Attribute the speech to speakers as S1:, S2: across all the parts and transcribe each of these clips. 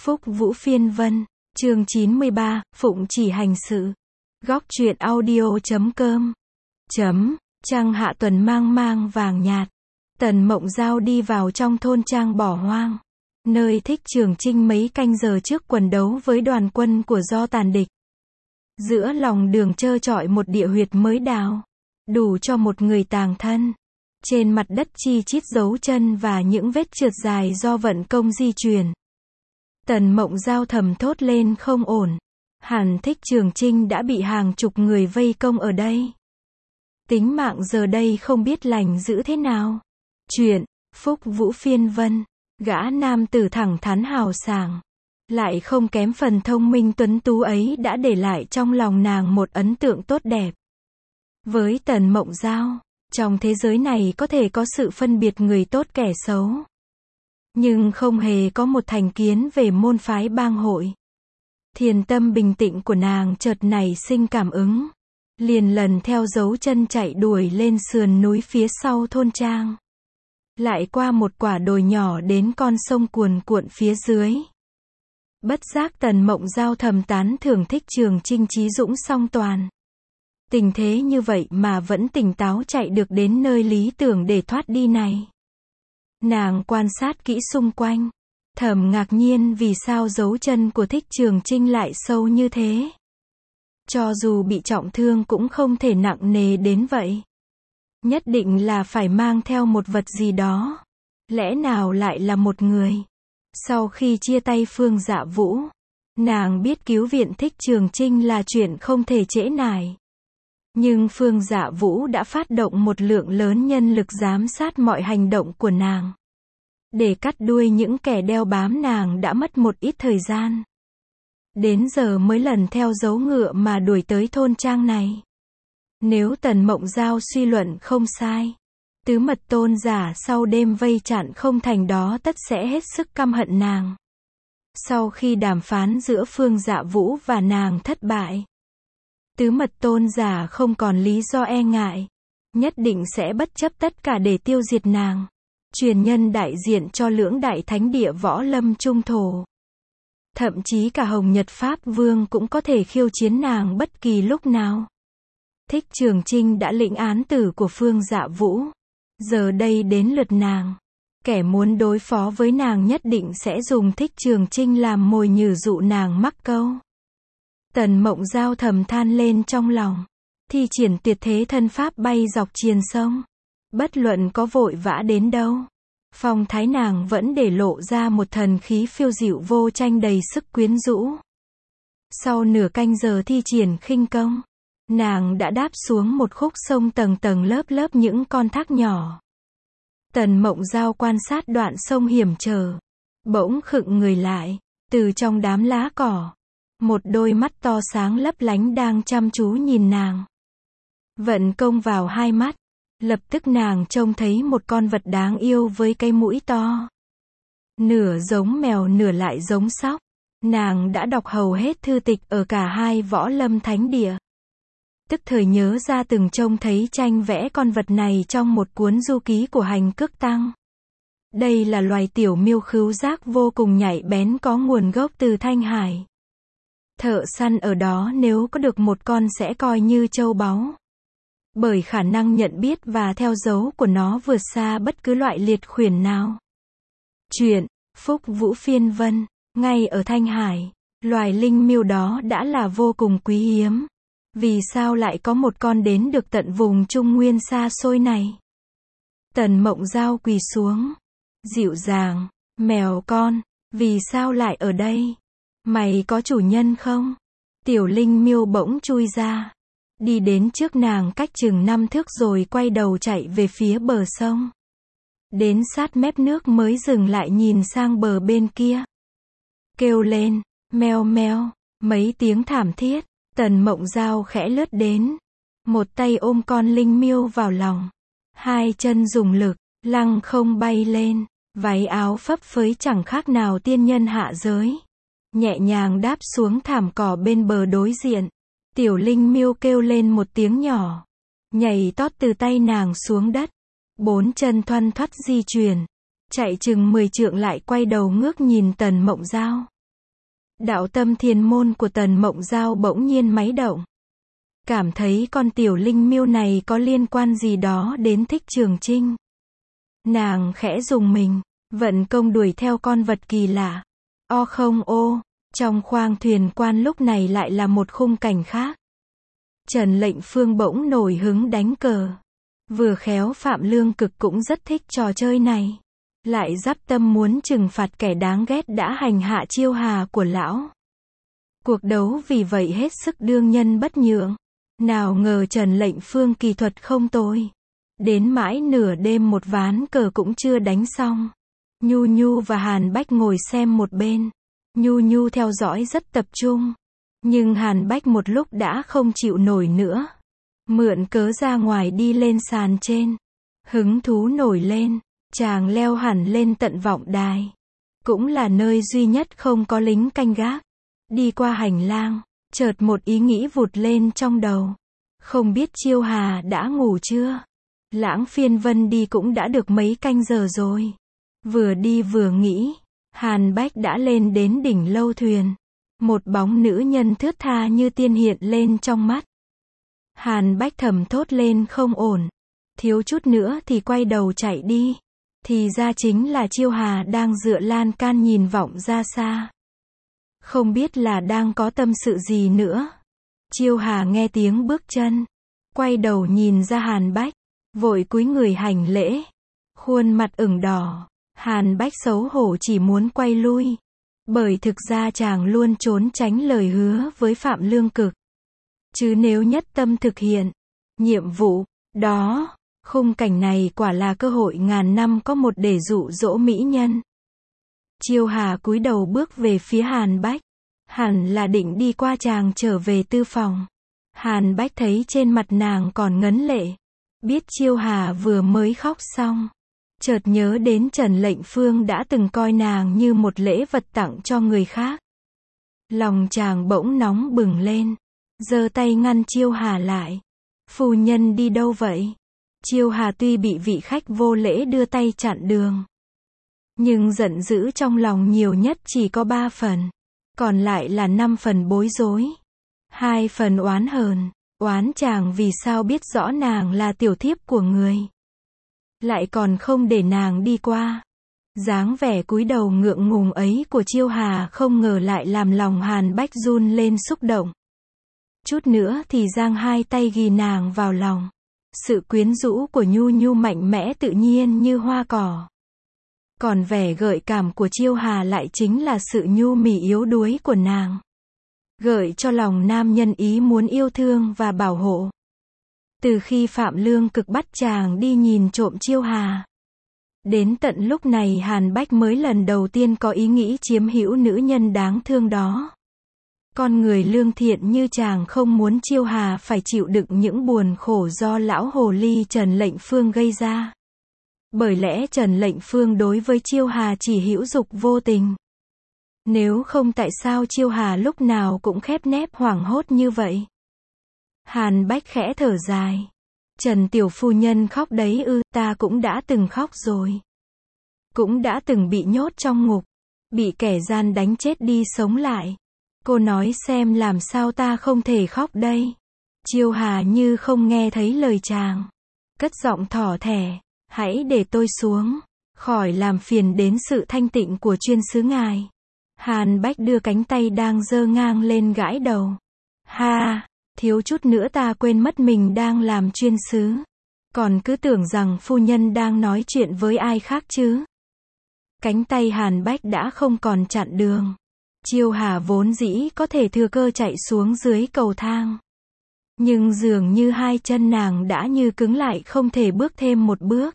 S1: Phúc Vũ Phiên Vân, chương 93, Phụng Chỉ Hành Sự. Góc truyện audio.com. Trăng hạ tuần mang mang vàng nhạt. Tần Mộng Giao đi vào trong thôn trang bỏ hoang, nơi Thích Trường Chinh mấy canh giờ trước quần đấu với đoàn quân của Do Tàn địch. Giữa lòng đường trơ trọi một địa huyệt mới đào, đủ cho một người tàng thân. Trên mặt đất chi chít dấu chân và những vết trượt dài do vận công di chuyển. Tần Mộng Giao thầm thốt lên không ổn. Hẳn Thích Trường Chinh đã bị hàng chục người vây công ở đây. Tính mạng giờ đây không biết lành giữ thế nào. Chuyện, Phúc Vũ Phiên Vân, gã nam tử thẳng thắn hào sảng, lại không kém phần thông minh tuấn tú ấy đã để lại trong lòng nàng một ấn tượng tốt đẹp. Với Tần Mộng Giao, trong thế giới này có thể có sự phân biệt người tốt kẻ xấu, nhưng không hề có một thành kiến về môn phái bang hội. Thiền tâm bình tĩnh của nàng chợt nảy sinh cảm ứng, liền lần theo dấu chân chạy đuổi lên sườn núi phía sau thôn trang, lại qua một quả đồi nhỏ đến con sông cuồn cuộn phía dưới. Bất giác Tần Mộng Giao thầm tán thưởng Thích Trường Chinh trí dũng song toàn. Tình thế như vậy mà vẫn tỉnh táo chạy được đến nơi lý tưởng để thoát đi này. Nàng quan sát kỹ xung quanh, thầm ngạc nhiên vì sao dấu chân của Thích Trường Chinh lại sâu như thế. Cho dù bị trọng thương cũng không thể nặng nề đến vậy. Nhất định là phải mang theo một vật gì đó. Lẽ nào lại là một người? Sau khi chia tay Phương Dạ Vũ, nàng biết cứu viện Thích Trường Chinh là chuyện không thể trễ nải. Nhưng Phương Dạ Vũ đã phát động một lượng lớn nhân lực giám sát mọi hành động của nàng. Để cắt đuôi những kẻ đeo bám nàng đã mất một ít thời gian. Đến giờ mới lần theo dấu ngựa mà đuổi tới thôn trang này. Nếu Tần Mộng Giao suy luận không sai, Tứ Mật Tôn giả sau đêm vây chặn không thành đó tất sẽ hết sức căm hận nàng. Sau khi đàm phán giữa Phương Dạ Vũ và nàng thất bại, Tứ Mật Tôn giả không còn lý do e ngại, nhất định sẽ bất chấp tất cả để tiêu diệt nàng. Truyền nhân đại diện cho lưỡng đại thánh địa võ lâm trung thổ. Thậm chí cả Hồng Nhật Pháp Vương cũng có thể khiêu chiến nàng bất kỳ lúc nào. Thích Trường Chinh đã lĩnh án tử của Phương Dạ Vũ. Giờ đây đến lượt nàng. Kẻ muốn đối phó với nàng nhất định sẽ dùng Thích Trường Chinh làm mồi nhử dụ nàng mắc câu. Tần Mộng Giao thầm than lên trong lòng. Thi triển tuyệt thế thân pháp bay dọc triền sông. Bất luận có vội vã đến đâu, phong thái nàng vẫn để lộ ra một thần khí phiêu dịu vô tranh đầy sức quyến rũ. Sau nửa canh giờ thi triển khinh công, nàng đã đáp xuống một khúc sông tầng tầng lớp lớp những con thác nhỏ. Tần Mộng Giao quan sát đoạn sông hiểm trở, bỗng khựng người lại, từ trong đám lá cỏ, một đôi mắt to sáng lấp lánh đang chăm chú nhìn nàng. Vận công vào hai mắt, lập tức nàng trông thấy một con vật đáng yêu với cái mũi to. Nửa giống mèo nửa lại giống sóc. Nàng đã đọc hầu hết thư tịch ở cả hai võ lâm thánh địa. Tức thời nhớ ra từng trông thấy tranh vẽ con vật này trong một cuốn du ký của Hành Cước Tăng. Đây là loài tiểu miêu khứu giác vô cùng nhạy bén có nguồn gốc từ Thanh Hải. Thợ săn ở đó nếu có được một con sẽ coi như châu báu. Bởi khả năng nhận biết và theo dấu của nó vượt xa bất cứ loại liệt khuyển nào. Chuyện, Phúc Vũ Phiên Vân, ngay ở Thanh Hải, loài linh miêu đó đã là vô cùng quý hiếm. Vì sao lại có một con đến được tận vùng Trung Nguyên xa xôi này? Tần Mộng Giao quỳ xuống, dịu dàng, mèo con, vì sao lại ở đây? Mày có chủ nhân không? Tiểu linh miêu bỗng chui ra. Đi đến trước nàng cách chừng 5 thước rồi quay đầu chạy về phía bờ sông. Đến sát mép nước mới dừng lại nhìn sang bờ bên kia. Kêu lên, meo meo, mấy tiếng thảm thiết. Tần Mộng Giao khẽ lướt đến. Một tay ôm con linh miêu vào lòng. Hai chân dùng lực, lăng không bay lên. Váy áo phấp phới chẳng khác nào tiên nhân hạ giới. Nhẹ nhàng đáp xuống thảm cỏ bên bờ đối diện. Tiểu linh miêu kêu lên một tiếng nhỏ, nhảy tót từ tay nàng xuống đất, bốn chân thoăn thoắt di chuyển, chạy chừng 10 trượng lại quay đầu ngước nhìn Tần Mộng Giao. Đạo tâm thiền môn của Tần Mộng Giao bỗng nhiên máy động. Cảm thấy con tiểu linh miêu này có liên quan gì đó đến Thích Trường Chinh. Nàng khẽ rùng mình, vận công đuổi theo con vật kỳ lạ. O không ô, trong khoang thuyền quan lúc này lại là một khung cảnh khác. Trần Lệnh Phương bỗng nổi hứng đánh cờ. Vừa khéo Phạm Lương Cực cũng rất thích trò chơi này. Lại dắp tâm muốn trừng phạt kẻ đáng ghét đã hành hạ Chiêu Hà của lão. Cuộc đấu vì vậy hết sức đương nhân bất nhượng. Nào ngờ Trần Lệnh Phương kỳ thuật không tồi. Đến mãi nửa đêm một ván cờ cũng chưa đánh xong. Nhu Nhu và Hàn Bách ngồi xem một bên. Nhu Nhu theo dõi rất tập trung. Nhưng Hàn Bách một lúc đã không chịu nổi nữa. Mượn cớ ra ngoài đi lên sàn trên. Hứng thú nổi lên. Chàng leo hẳn lên tận vọng đài. Cũng là nơi duy nhất không có lính canh gác. Đi qua hành lang, chợt một ý nghĩ vụt lên trong đầu. Không biết Chiêu Hà đã ngủ chưa? Lãng Phiên Vân đi cũng đã được mấy canh giờ rồi. Vừa đi vừa nghĩ, Hàn Bách đã lên đến đỉnh lâu thuyền. Một bóng nữ nhân thướt tha như tiên hiện lên trong mắt. Hàn Bách thầm thốt lên không ổn. Thiếu chút nữa thì quay đầu chạy đi. Thì ra chính là Chiêu Hà đang dựa lan can nhìn vọng ra xa. Không biết là đang có tâm sự gì nữa. Chiêu Hà nghe tiếng bước chân. Quay đầu nhìn ra Hàn Bách. Vội cúi người hành lễ. Khuôn mặt ửng đỏ. Hàn Bách xấu hổ chỉ muốn quay lui. Bởi thực ra chàng luôn trốn tránh lời hứa với Phạm Lương Cực. Chứ nếu nhất tâm thực hiện nhiệm vụ đó, khung cảnh này quả là cơ hội ngàn năm có một để dụ dỗ mỹ nhân. Chiêu Hà cúi đầu bước về phía Hàn Bách. Hẳn là định đi qua chàng trở về tư phòng. Hàn Bách thấy trên mặt nàng còn ngấn lệ. Biết Chiêu Hà vừa mới khóc xong. Chợt nhớ đến Trần Lệnh Phương đã từng coi nàng như một lễ vật tặng cho người khác. Lòng chàng bỗng nóng bừng lên. Giơ tay ngăn Chiêu Hà lại. Phu nhân đi đâu vậy? Chiêu Hà tuy bị vị khách vô lễ đưa tay chặn đường. Nhưng giận dữ trong lòng nhiều nhất chỉ có 3 phần. Còn lại là 5 phần bối rối. 2 phần oán hờn. Oán chàng vì sao biết rõ nàng là tiểu thiếp của người. Lại còn không để nàng đi qua. Dáng vẻ cúi đầu ngượng ngùng ấy của Chiêu Hà không ngờ lại làm lòng Hàn Bách run lên xúc động. Chút nữa thì giang hai tay ghì nàng vào lòng. Sự quyến rũ của Nhu Nhu mạnh mẽ tự nhiên như hoa cỏ. Còn vẻ gợi cảm của Chiêu Hà lại chính là sự nhu mì yếu đuối của nàng. Gợi cho lòng nam nhân ý muốn yêu thương và bảo hộ. Từ khi Phạm Lương Cực bắt chàng đi nhìn trộm Chiêu Hà. Đến tận lúc này Hàn Bách mới lần đầu tiên có ý nghĩ chiếm hữu nữ nhân đáng thương đó. Con người lương thiện như chàng không muốn Chiêu Hà phải chịu đựng những buồn khổ do lão hồ ly Trần Lệnh Phương gây ra. Bởi lẽ Trần Lệnh Phương đối với Chiêu Hà chỉ hữu dục vô tình. Nếu không tại sao Chiêu Hà lúc nào cũng khép nép hoảng hốt như vậy? Hàn Bách khẽ thở dài. Trần tiểu phu nhân khóc đấy ư? Ta cũng đã từng khóc rồi. Cũng đã từng bị nhốt trong ngục. Bị kẻ gian đánh chết đi sống lại. Cô nói xem làm sao ta không thể khóc đây. Chiêu Hà như không nghe thấy lời chàng. Cất giọng thỏ thẻ. Hãy để tôi xuống. Khỏi làm phiền đến sự thanh tịnh của chuyên sứ ngài. Hàn Bách đưa cánh tay đang giơ ngang lên gãi đầu. Ha, thiếu chút nữa ta quên mất mình đang làm chuyên sứ. Còn cứ tưởng rằng phu nhân đang nói chuyện với ai khác chứ. Cánh tay Hàn Bách đã không còn chặn đường. Chiêu Hà vốn dĩ có thể thừa cơ chạy xuống dưới cầu thang. Nhưng dường như hai chân nàng đã như cứng lại không thể bước thêm một bước.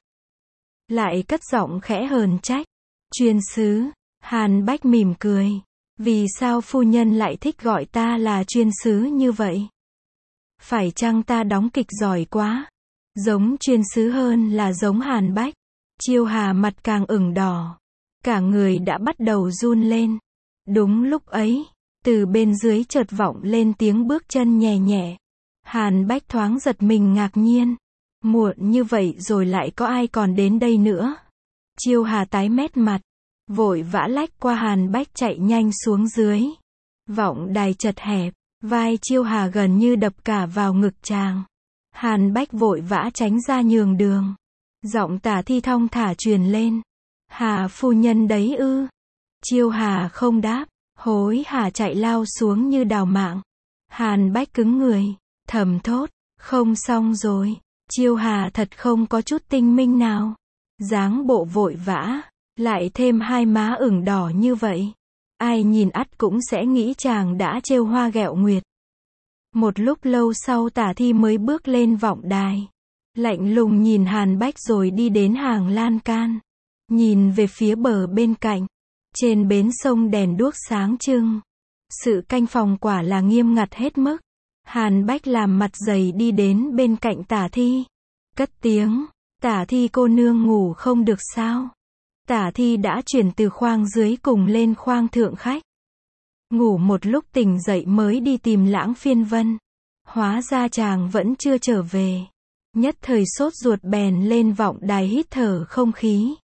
S1: Lại cất giọng khẽ hờn trách. Chuyên sứ. Hàn Bách mỉm cười. Vì sao phu nhân lại thích gọi ta là chuyên sứ như vậy? Phải chăng ta đóng kịch giỏi quá? Giống chuyên sứ hơn là giống Hàn Bách. Chiêu Hà mặt càng ửng đỏ. Cả người đã bắt đầu run lên. Đúng lúc ấy, từ bên dưới chợt vọng lên tiếng bước chân nhẹ nhẹ. Hàn Bách thoáng giật mình ngạc nhiên. Muộn như vậy rồi lại có ai còn đến đây nữa? Chiêu Hà tái mét mặt. Vội vã lách qua Hàn Bách chạy nhanh xuống dưới. Vọng đài chật hẹp, vai Chiêu Hà gần như đập cả vào ngực chàng. Hàn Bách vội vã tránh ra nhường đường. Giọng Tả Thi thong thả truyền lên. Hà phu nhân đấy ư? Chiêu Hà không đáp, hối hả chạy lao xuống như đào mạng. Hàn Bách cứng người, thầm thốt, không xong rồi. Chiêu Hà thật không có chút tinh minh nào. Dáng bộ vội vã, lại thêm hai má ửng đỏ như vậy. Ai nhìn ắt cũng sẽ nghĩ chàng đã trêu hoa ghẹo nguyệt. Một lúc lâu sau Tả Thi mới bước lên vọng đài. Lạnh lùng nhìn Hàn Bách rồi đi đến hàng lan can. Nhìn về phía bờ bên cạnh. Trên bến sông đèn đuốc sáng trưng. Sự canh phòng quả là nghiêm ngặt hết mức. Hàn Bách làm mặt dày đi đến bên cạnh Tả Thi. Cất tiếng, Tả Thi cô nương ngủ không được sao? Tả Thi đã chuyển từ khoang dưới cùng lên khoang thượng khách. Ngủ một lúc tỉnh dậy mới đi tìm Lãng Phiên Vân. Hóa ra chàng vẫn chưa trở về. Nhất thời sốt ruột bèn lên vọng đài hít thở không khí.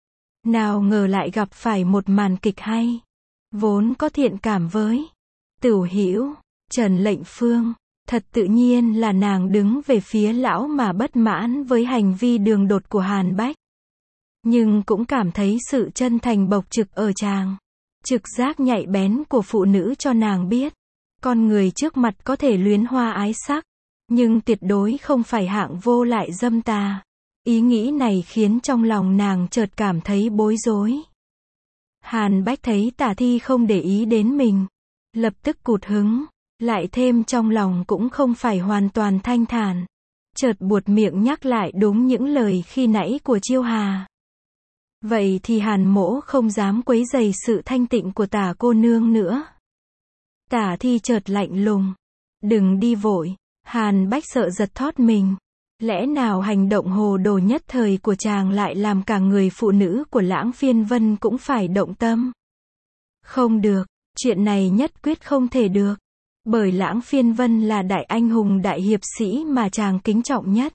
S1: Nào ngờ lại gặp phải một màn kịch hay. Vốn có thiện cảm với Tửu Hữu, Trần Lệnh Phương. Thật tự nhiên là nàng đứng về phía lão mà bất mãn với hành vi đường đột của Hàn Bách. Nhưng cũng cảm thấy sự chân thành bộc trực ở chàng. Trực giác nhạy bén của phụ nữ cho nàng biết. Con người trước mặt có thể luyến hoa ái sắc. Nhưng tuyệt đối không phải hạng vô lại dâm tà. Ý nghĩ này khiến trong lòng nàng chợt cảm thấy bối rối. Hàn Bách thấy Tả Thi không để ý đến mình. Lập tức cụt hứng. Lại thêm trong lòng cũng không phải hoàn toàn thanh thản. Chợt buột miệng nhắc lại đúng những lời khi nãy của Chiêu Hà. Vậy thì Hàn mỗ không dám quấy rầy sự thanh tịnh của Tả cô nương nữa. Tả Thi chợt lạnh lùng. Đừng đi vội. Hàn Bách sợ giật thót mình. Lẽ nào hành động hồ đồ nhất thời của chàng lại làm cả người phụ nữ của Lãng Phiên Vân cũng phải động tâm? Không được, chuyện này nhất quyết không thể được. Bởi Lãng Phiên Vân là đại anh hùng đại hiệp sĩ mà chàng kính trọng nhất.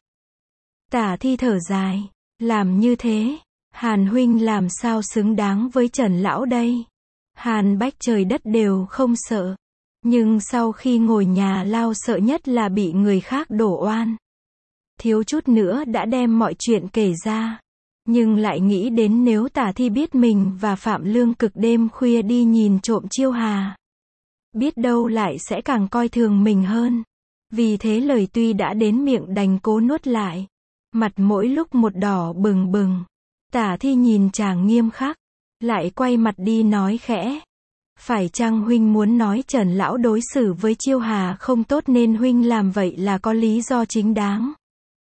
S1: Tả Thi thở dài. Làm như thế, Hàn huynh làm sao xứng đáng với Trần lão đây? Hàn Bách trời đất đều không sợ. Nhưng sau khi ngồi nhà lao sợ nhất là bị người khác đổ oan. Thiếu chút nữa đã đem mọi chuyện kể ra. Nhưng lại nghĩ đến nếu Tả Thi biết mình và Phạm Lương Cực đêm khuya đi nhìn trộm Chiêu Hà. Biết đâu lại sẽ càng coi thường mình hơn. Vì thế lời tuy đã đến miệng đành cố nuốt lại. Mặt mỗi lúc một đỏ bừng bừng. Tả Thi nhìn chàng nghiêm khắc. Lại quay mặt đi nói khẽ. Phải chăng huynh muốn nói Trần lão đối xử với Chiêu Hà không tốt nên huynh làm vậy là có lý do chính đáng?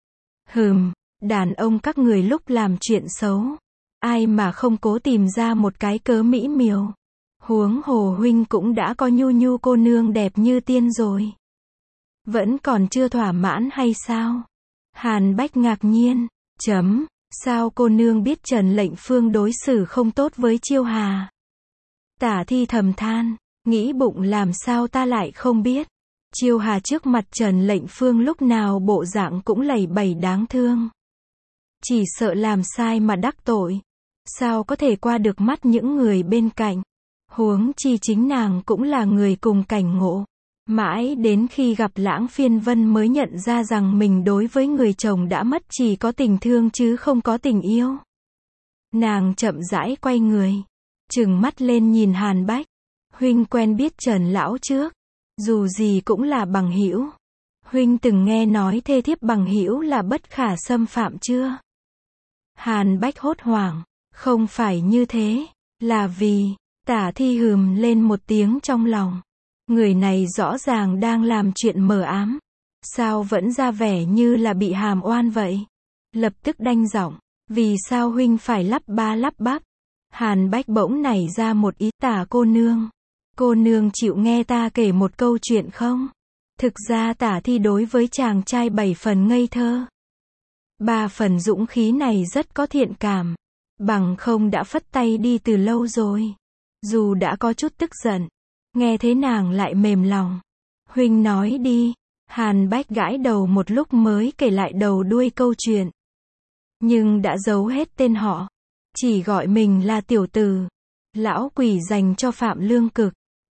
S1: Đàn ông các người lúc làm chuyện xấu. Ai mà không cố tìm ra một cái cớ mỹ miều. Huống hồ huynh cũng đã có nhu nhu cô nương đẹp như tiên rồi. Vẫn còn chưa thỏa mãn hay sao? Hàn Bách ngạc nhiên. Sao cô nương biết Trần Lệnh Phương đối xử không tốt với Chiêu Hà? Tả Thi thầm than. Nghĩ bụng làm sao ta lại không biết. Chiêu Hà trước mặt Trần Lệnh Phương lúc nào bộ dạng cũng lầy bầy đáng thương. Chỉ sợ làm sai mà đắc tội. Sao có thể qua được mắt những người bên cạnh. Huống chi chính nàng cũng là người cùng cảnh ngộ. Mãi đến khi gặp Lãng Phiên Vân mới nhận ra rằng mình đối với người chồng đã mất chỉ có tình thương chứ không có tình yêu. Nàng chậm rãi quay người. Trừng mắt lên nhìn Hàn Bách. Huynh quen biết Trần lão trước. Dù gì cũng là bằng hữu. Huynh từng nghe nói thê thiếp bằng hữu là bất khả xâm phạm chưa? Hàn Bách hốt hoảng. Không phải như thế. Là vì... Tả Thi lên một tiếng trong lòng. Người này rõ ràng đang làm chuyện mờ ám. Sao vẫn ra vẻ như là bị hàm oan vậy? Lập tức đanh giọng. Vì sao huynh phải lắp ba lắp bắp? Hàn Bách bỗng nảy ra một ý. Tả cô nương. Cô nương chịu nghe ta kể một câu chuyện không? Thực ra Tả Thi đối với chàng trai 7 phần ngây thơ. 3 phần dũng khí này rất có thiện cảm. Bằng không đã phất tay đi từ lâu rồi. Dù đã có chút tức giận. Nghe thế nàng lại mềm lòng. Huynh nói đi. Hàn Bách gãi đầu một lúc mới kể lại đầu đuôi câu chuyện. Nhưng đã giấu hết tên họ. Chỉ gọi mình là tiểu tử. Lão quỷ dành cho Phạm Lương Cực.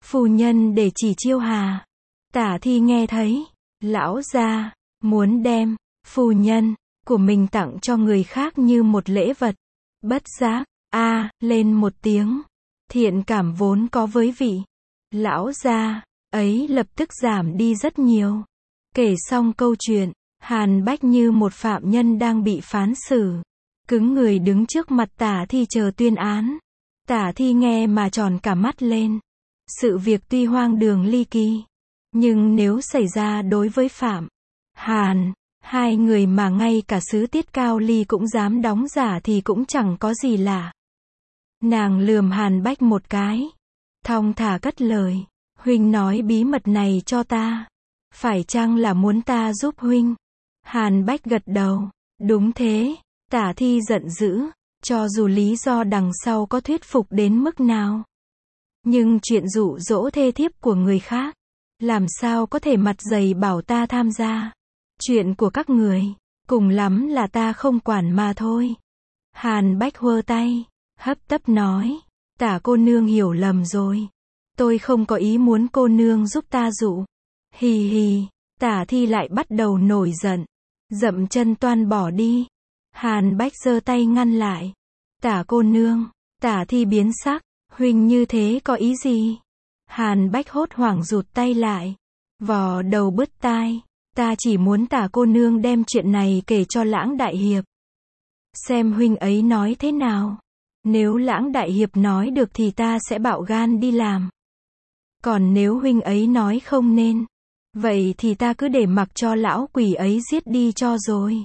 S1: Phu nhân để chỉ Chiêu Hà. Tả Thi nghe thấy, lão gia muốn đem phu nhân của mình tặng cho người khác như một lễ vật. Bất giác, lên một tiếng. Thiện cảm vốn có với vị lão gia ấy lập tức giảm đi rất nhiều. Kể xong câu chuyện, Hàn Bách như một phạm nhân đang bị phán xử, cứng người đứng trước mặt Tả Thi chờ tuyên án. Tả Thi nghe mà tròn cả mắt lên. Sự việc tuy hoang đường ly kỳ, nhưng nếu xảy ra đối với Phạm, Hàn, hai người mà ngay cả sứ Tiết Cao Ly cũng dám đóng giả thì cũng chẳng có gì lạ. Nàng lườm Hàn Bách một cái, thong thả cất lời, huynh nói bí mật này cho ta, phải chăng là muốn ta giúp huynh? Hàn Bách gật đầu, đúng thế. Tả Thi giận dữ, cho dù lý do đằng sau có thuyết phục đến mức nào, nhưng chuyện dụ dỗ thê thiếp của người khác, làm sao có thể mặt dày bảo ta tham gia? Chuyện của các người, cùng lắm là ta không quản mà thôi. Hàn Bách huơ tay, hấp tấp nói, Tả cô nương hiểu lầm rồi. Tôi không có ý muốn cô nương giúp ta dụ. Hì hì, Tả Thi lại bắt đầu nổi giận, dậm chân toan bỏ đi. Hàn Bách giơ tay ngăn lại. Tả cô nương, Tả Thi biến sắc, huynh như thế có ý gì? Hàn Bách hốt hoảng rụt tay lại, vò đầu bứt tai. Ta chỉ muốn Tả cô nương đem chuyện này kể cho Lãng đại hiệp, xem huynh ấy nói thế nào. Nếu Lãng đại hiệp nói được thì ta sẽ bạo gan đi làm. Còn nếu huynh ấy nói không nên, vậy thì ta cứ để mặc cho lão quỷ ấy giết đi cho rồi.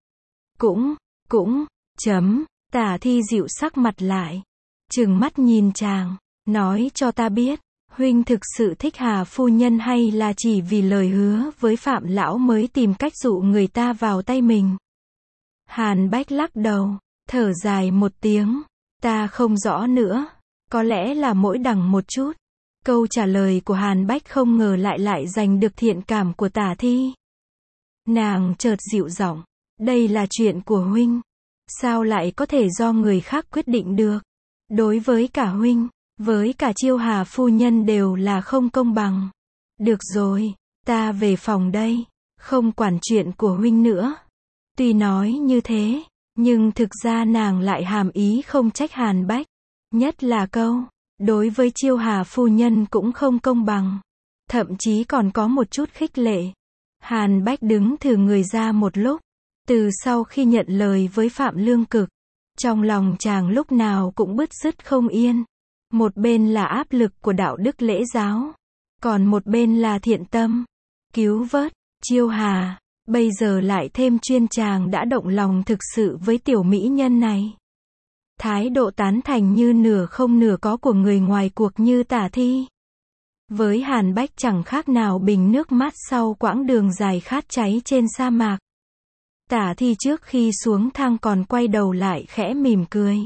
S1: Tả Thi dịu sắc mặt lại, trừng mắt nhìn chàng, nói cho ta biết, huynh thực sự thích Hà phu nhân hay là chỉ vì lời hứa với Phạm lão mới tìm cách dụ người ta vào tay mình? Hàn Bách lắc đầu, thở dài một tiếng, ta không rõ nữa, có lẽ là mỗi đằng một chút. Câu trả lời của Hàn Bách không ngờ lại giành được thiện cảm của Tả Thi. Nàng chợt dịu giọng, đây là chuyện của huynh, sao lại có thể do người khác quyết định được? Đối với cả huynh, với cả Chiêu Hà phu nhân đều là không công bằng. Được rồi, ta về phòng đây, không quản chuyện của huynh nữa. Tuy nói như thế, nhưng thực ra nàng lại hàm ý không trách Hàn Bách, nhất là câu, đối với Chiêu Hà phu nhân cũng không công bằng, thậm chí còn có một chút khích lệ. Hàn Bách đứng thử người ra một lúc, từ sau khi nhận lời với Phạm Lương Cực, trong lòng chàng lúc nào cũng bứt rứt không yên. Một bên là áp lực của đạo đức lễ giáo, còn một bên là thiện tâm cứu vớt Chiêu Hà, bây giờ lại thêm chuyên chàng đã động lòng thực sự với tiểu mỹ nhân này. Thái độ tán thành như nửa không nửa có của người ngoài cuộc như Tả Thi, với Hàn Bách chẳng khác nào bình nước mát sau quãng đường dài khát cháy trên sa mạc. Tả Thi trước khi xuống thang còn quay đầu lại khẽ mỉm cười.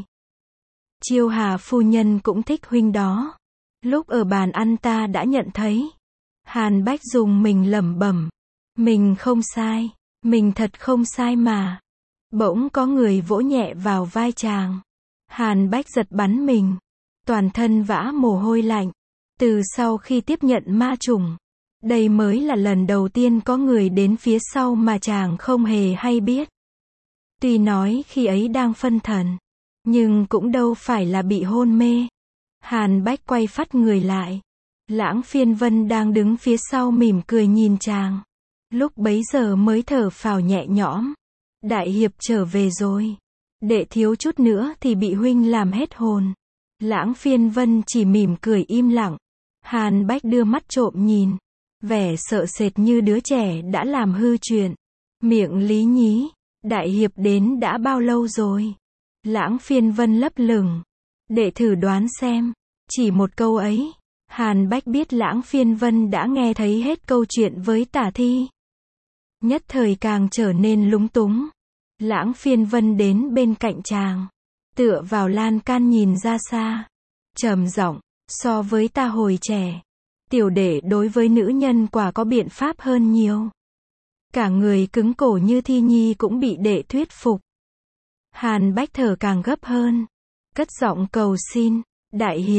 S1: Chiêu Hà phu nhân cũng thích huynh đó. Lúc ở bàn ăn ta đã nhận thấy. Hàn Bách dùng mình lẩm bẩm, mình không sai, mình thật không sai mà. Bỗng có người vỗ nhẹ vào vai chàng. Hàn Bách giật bắn mình, toàn thân vã mồ hôi lạnh. Từ sau khi tiếp nhận ma trùng, đây mới là lần đầu tiên có người đến phía sau mà chàng không hề hay biết. Tuy nói khi ấy đang phân thần, nhưng cũng đâu phải là bị hôn mê. Hàn Bách quay phắt người lại. Lãng Phiên Vân đang đứng phía sau mỉm cười nhìn chàng. Lúc bấy giờ mới thở phào nhẹ nhõm. Đại hiệp trở về rồi. Đệ thiếu chút nữa thì bị huynh làm hết hồn. Lãng Phiên Vân chỉ mỉm cười im lặng. Hàn Bách đưa mắt trộm nhìn, vẻ sợ sệt như đứa trẻ đã làm hư chuyện. Miệng lý nhí, đại hiệp đến đã bao lâu rồi? Lãng Phiên Vân lấp lửng. Đệ thử đoán xem. Chỉ một câu ấy, Hàn Bách biết Lãng Phiên Vân đã nghe thấy hết câu chuyện với Tả Thi. Nhất thời càng trở nên lúng túng. Lãng Phiên Vân đến bên cạnh chàng, tựa vào lan can nhìn ra xa, trầm giọng, so với ta hồi trẻ, tiểu đệ đối với nữ nhân quả có biện pháp hơn nhiều. Cả người cứng cổ như Thi Nhi cũng bị đệ thuyết phục. Hàn Bách thở càng gấp hơn, cất giọng cầu xin, đại hiệp,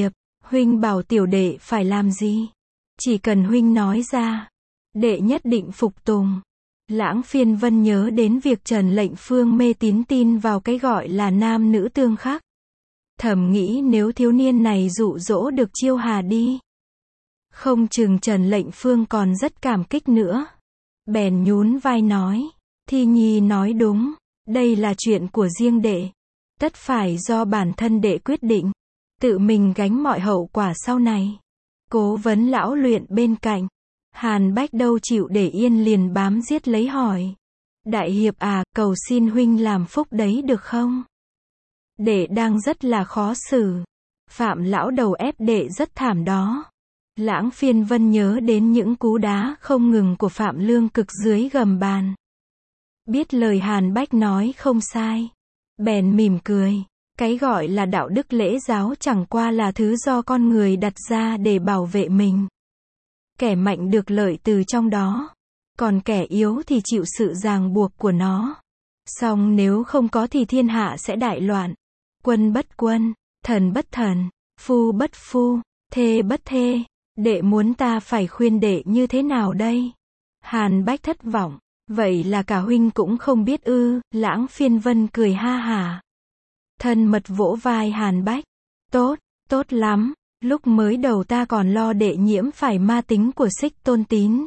S1: Huynh bảo tiểu đệ phải làm gì? Chỉ cần huynh nói ra, đệ nhất định phục tùng. Lãng Phiên Vân nhớ đến việc Trần Lệnh Phương mê tín tin vào cái gọi là nam nữ tương khắc. Thầm nghĩ nếu thiếu niên này dụ dỗ được Chiêu Hà đi, không chừng Trần Lệnh Phương còn rất cảm kích nữa. Bèn nhún vai nói, Thi Nhi nói đúng, đây là chuyện của riêng đệ. Tất phải do bản thân đệ quyết định, tự mình gánh mọi hậu quả sau này. Cố vấn lão luyện bên cạnh, Hàn Bách đâu chịu để yên liền bám giết lấy hỏi. Đại hiệp à, cầu xin huynh làm phúc đấy được không? Đệ đang rất là khó xử. Phạm lão đầu ép đệ rất thảm đó. Lãng Phiên Vân nhớ đến những cú đá không ngừng của Phạm Lương Cực dưới gầm bàn. Biết lời Hàn Bách nói không sai, bèn mỉm cười. Cái gọi là đạo đức lễ giáo chẳng qua là thứ do con người đặt ra để bảo vệ mình. Kẻ mạnh được lợi từ trong đó, còn kẻ yếu thì chịu sự ràng buộc của nó. Song nếu không có thì thiên hạ sẽ đại loạn. Quân bất quân, thần bất thần, phu bất phu, thê bất thê. Đệ muốn ta phải khuyên đệ như thế nào đây? Hàn Bách thất vọng. Vậy là cả huynh cũng không biết ư? Lãng Phiên Vân cười ha hả. Thân mật vỗ vai Hàn Bách. Tốt, tốt lắm. Lúc mới đầu ta còn lo đệ nhiễm phải ma tính của Xích Tôn Tín.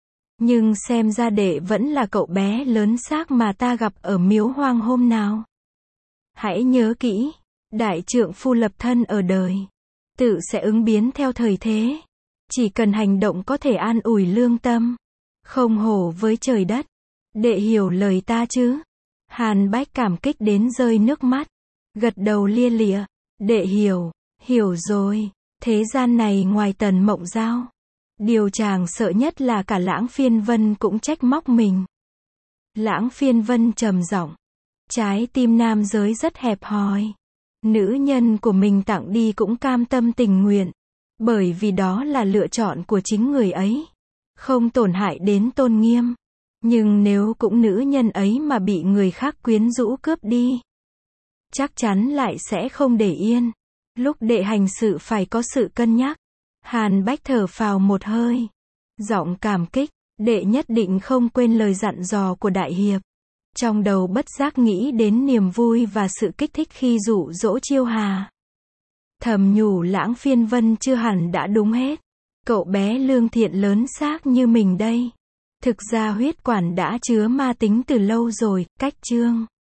S1: Nhưng xem ra đệ vẫn là cậu bé lớn xác mà ta gặp ở miếu hoang hôm nào. Hãy nhớ kỹ, đại trượng phu lập thân ở đời, tự sẽ ứng biến theo thời thế. Chỉ cần hành động có thể an ủi lương tâm, không hổ với trời đất. Đệ hiểu lời ta chứ? Hàn Bách cảm kích đến rơi nước mắt, gật đầu lia lịa. Đệ hiểu rồi. Thế gian này ngoài Tần Mộng Giao, điều chàng sợ nhất là cả Lãng Phiên Vân cũng trách móc mình. Lãng Phiên Vân trầm giọng, trái tim nam giới rất hẹp hòi. Nữ nhân của mình tặng đi cũng cam tâm tình nguyện, bởi vì đó là lựa chọn của chính người ấy, không tổn hại đến tôn nghiêm. Nhưng nếu cũng nữ nhân ấy mà bị người khác quyến rũ cướp đi, chắc chắn lại sẽ không để yên. Lúc đệ hành sự phải có sự cân nhắc. Hàn Bách thở phào một hơi, giọng cảm kích. Đệ nhất định không quên lời dặn dò của đại hiệp. Trong đầu bất giác nghĩ đến niềm vui và sự kích thích khi dụ dỗ Chiêu Hà. Thầm nhủ Lãng Phiên Vân chưa hẳn đã đúng hết. Cậu bé lương thiện lớn xác như mình đây, thực ra huyết quản đã chứa ma tính từ lâu rồi. Cách chương